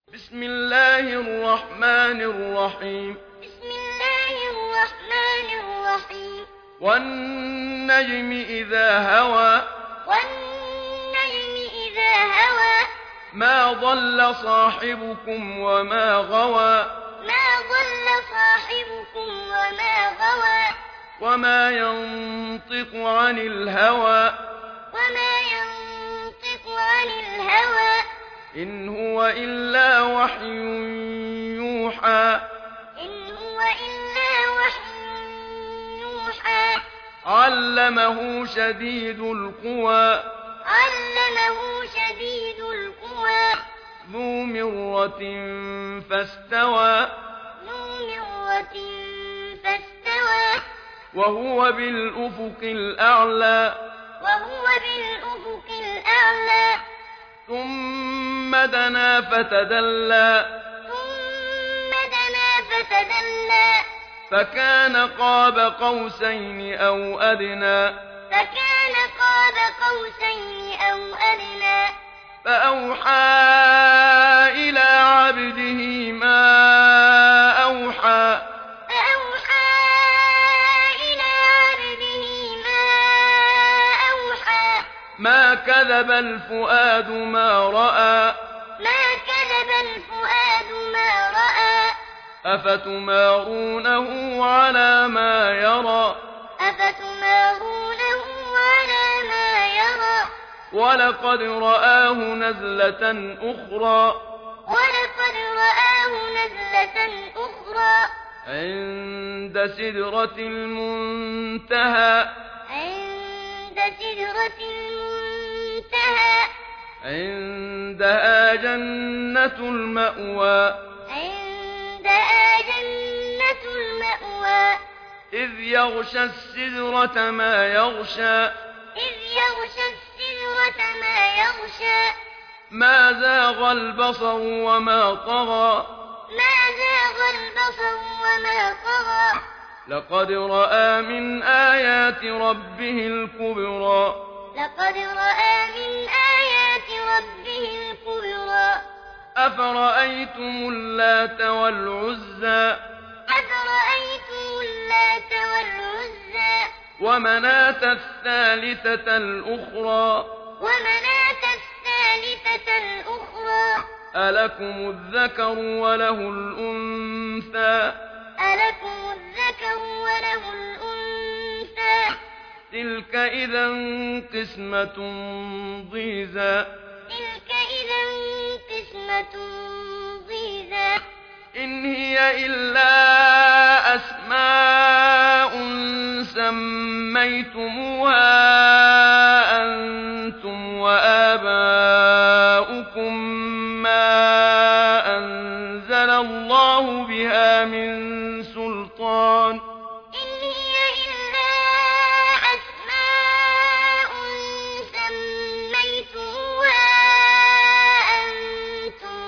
بسم الله الرحمن الرحيم بسم الله الرحمن الرحيم والنجم إذا هوى والنجم إذا هوى ما ضل صاحبكم وما غوى ما ضل صاحبكم وما غوى وما ينطق عن الهوى وما ينطق عن الهوى إن هو إلا وحي يوحى إن هو إلا وحي يوحى علمه شديد القوى علمه شديد القوى ذو مرة فاستوى ذو مرة فاستوى وهو بالأفق الأعلى وهو بالأفق الأعلى ثم دنا فتدلى ثم دنا فتدلى فكان قاب قوسين أو أدنى فكان قاب قوسين أو أدنى فأوحى إلى عبده ما أوحى فأوحى إلى عبده ما أوحى ما كذب الفؤاد ما رأى ما كذب الفؤاد ما رأى أفتمارونه على ما يرى أفتمارونه على ما يرى ولقد رآه نزلة أخرى ولقد رآه نزلة أخرى عند سدرة المنتهى عند سدرة المنتهى عندها جنة المأوى عندها جنة المأوى إذ يغشى السدرة ما يغشى إذ يغشى السدرة ما يغشى ما زاغ البصر وما طغى ما زاغ البصر وما طغى لقد رأى من آيات ربه الكبرى لقد رأى من آيات ربه الكبرى أفرأيتم اللات والعزى أفرأيتم اللات والعزى ومناة الثالثة الأخرى ومناة الثالثة الأخرى ألكم الذكر وله الأنثى ألكم الذكر وله الأنثى تلك إذا قسمة ضيزى تلك إذا قسمة ضيزى إن هي إلا أسماء سميتموها أنتم وآباؤكم ما أنزل الله بها من سلطان إن هي إلا أسماء سميتموها أنتم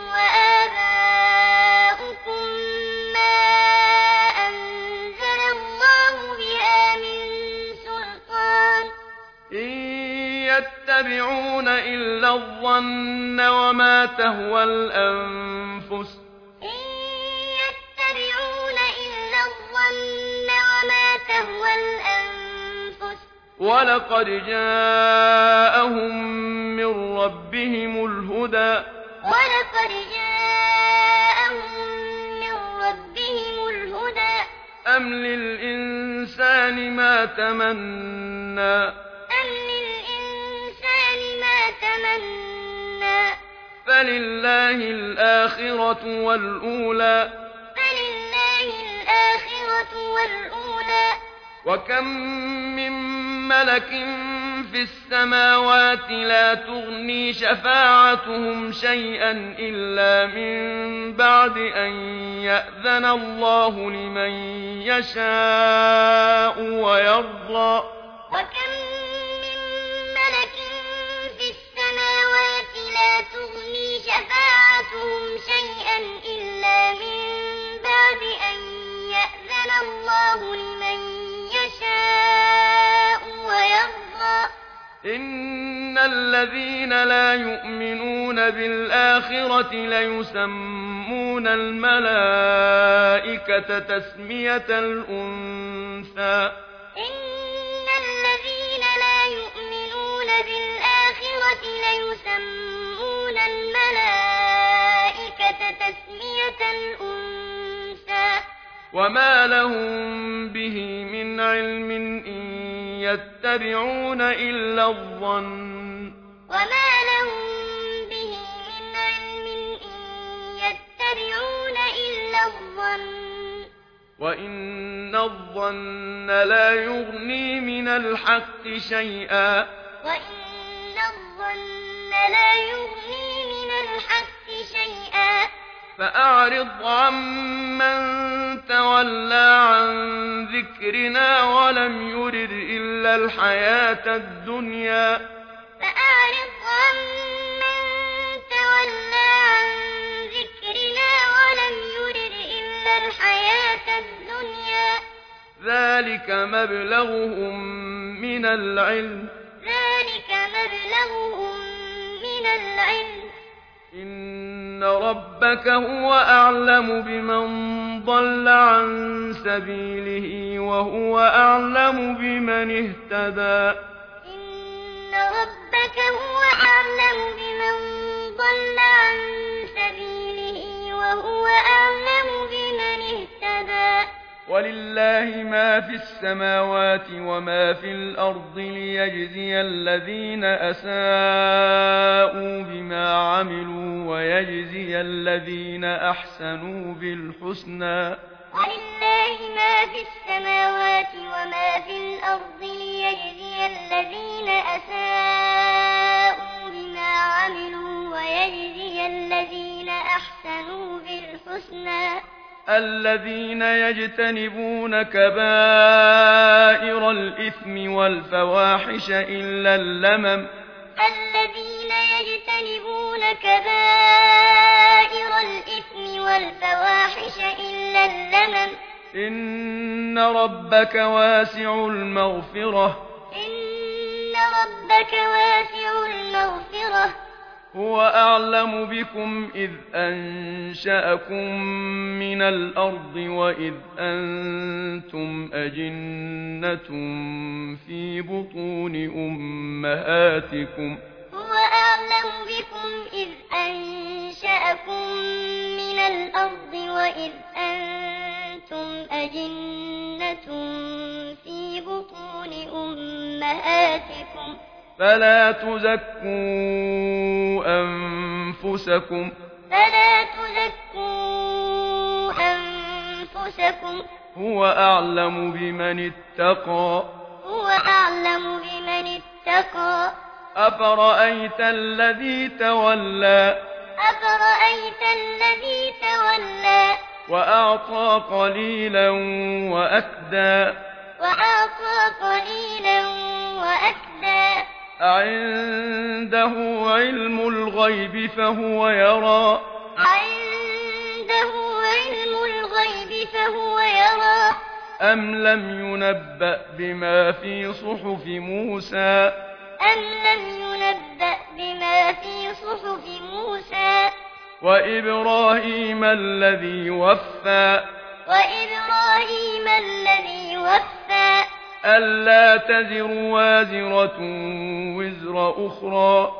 وآباؤكم ما أنزل الله بها من سلطان إن يتبعون إلا الظن وما تهوى الأنفس إن يتبعون إلا الظن وما تهوى الأنفس ولقد جاءهم من ربهم الهدى ولقد جاءهم من ربهم الهدى أم للإنسان ما تمنى أم للإنسان ما تمنى فلله الآخرة والأولى فلله الآخرة والأولى وكم من ملك في السماوات لا تغني شفاعتهم شيئا إلا من بعد أن يأذن الله لمن يشاء ويرضى وكم من ملك في السماوات لا تغني شفاعتهم شيئا إلا من بعد أن يأذن الله لمن يشاء ويرضى إن الذين لا يؤمنون بالآخرة ليسمون الملائكة تسمية الأنثى إن الذين لا يؤمنون بالآخرة ليسمون الملائكة تسمية الأنثى وما لهم به من علم إن يتبعون إلا الظن وما لهم به من علم إن يتبعون إلا الظن وإن الظن لا يغني من الحق شيئا وإن الظن لا يغني من الحق شيئا فأعرض عمن تولى عن ذكرنا ولم يرد إلا الحياة الدنيا فأعرض عمن تولى عن ذكرنا ولم يرد إلا الحياة الدنيا ذلك مبلغهم من العلم إن ربك هو أعلم بمن ضل عن سبيله وهو أعلم بمن اهتدى إن ربك هو أعلم بمن ضل عن سبيله وهو أعلم بمن اهتدى ولله ما في السماوات وما في الأرض ليجزي الذين أساءوا بما عملوا ويجزي الذين أحسنوا بالحسنى ولله ما في السماوات وما في الأرض ليجزي الذين أساءوا بما عملوا ويجزي الذين أحسنوا بالحسنى الذين يجتنبون كبائر الإثم والفواحش إلا اللمم الذين يجتنبون كبائر الإثم والفواحش إلا اللمم إن ربك واسع المغفرة هو أعلم بكم إذ أنشأكم من الأرض وإذ أنتم أجنة في بطون أمهاتكم هو أعلم بكم إذ أنشأكم من الأرض وإذ أنتم أجنة في بطون أمهاتكم فلا تزكوا أنفسكم هو أعلم بمن اتقى أفرأيت الذي تولى وأعطى قليلا وأكدى أعنده علم الغيب فهو يرى أم لم ينبأ بما في صحف موسى وإبراهيم الذي وفى ألا تزر وازرة وزر أخرى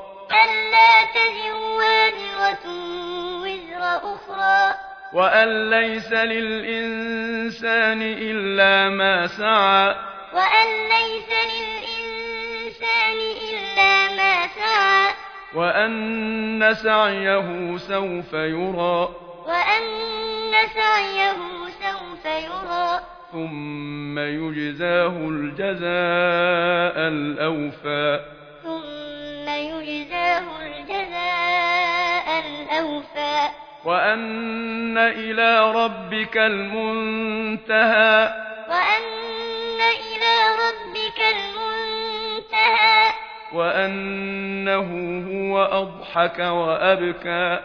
وأن ليس للإنسان إلا ما سعى وأن سعيه سوف يرى ثم يجزاه الجزاء الأوفى وأن إلى ربك المنتهى وأنه هو أضحك وأبكى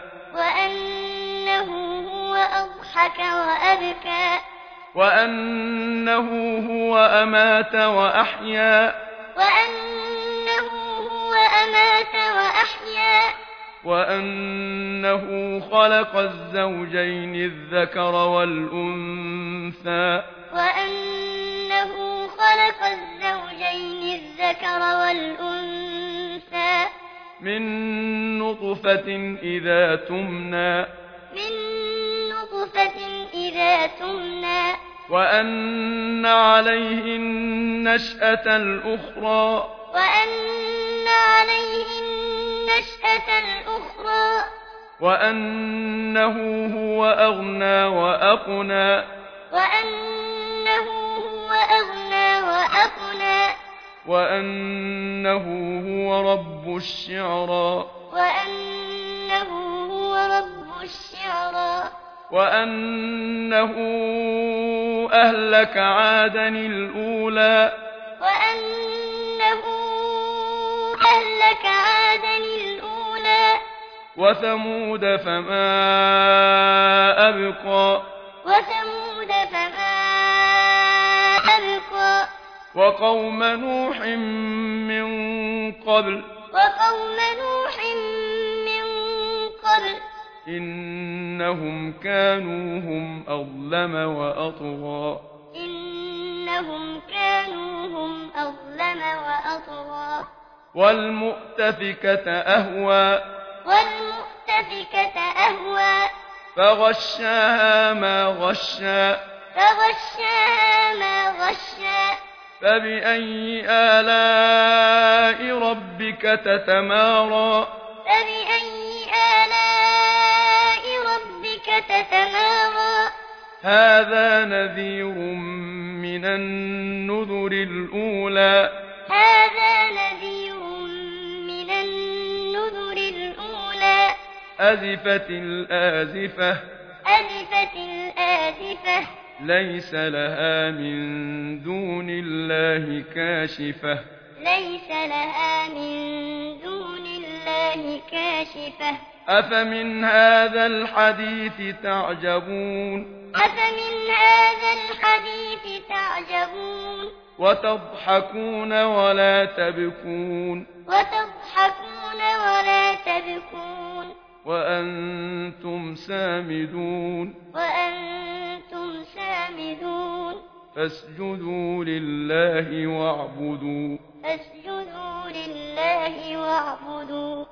وأنه هو أمات وأحيا أمات وأحيا وأنه خلق الزوجين الذكر والأنثى وأنه خلق الزوجين الذكر والأنثى من نطفة إذا تمنى من نطفة إذا تمنى وأن عليه النشأة الأخرى وأن عليه النشأة الأخرى وأنه هو أغنى وأقنى وأنه هو أغنى وأقنى وأنه هو رب الشعرى وأنه هو رب الشعرى وأنه أهلك عادا الأولى وأنه أهلك عادا الأولى وثمود فما أبقى وثمود فما أبقى وقوم نوح من قبل وقوم نوح من قبل إنهم كانوا هم أظلم وأطغى إنهم كانوا هم أظلم وأطغى والمؤتفكة أهوى والمؤتفكة أهوى فغشاها ما غشى فغشاها ما غشى فبأي آلاء ربك تتمارى فبأي آلاء ربك تتمارى هذا نذير من النذر الأولى هذا نذير من النذر الأولى أزفت الآزفة أزفت الآزفة ليس لها من دون الله كاشفة ليس لها من دون الله كاشفة أفمن هذا الحديث تعجبون أفمن هذا الحديث تعجبون وتضحكون ولا تبكون وتضحكون ولا تبكون وأنتم سامدون وأنتم سامدون فاسجدوا لله واعبدوا فاسجدوا لله واعبدوا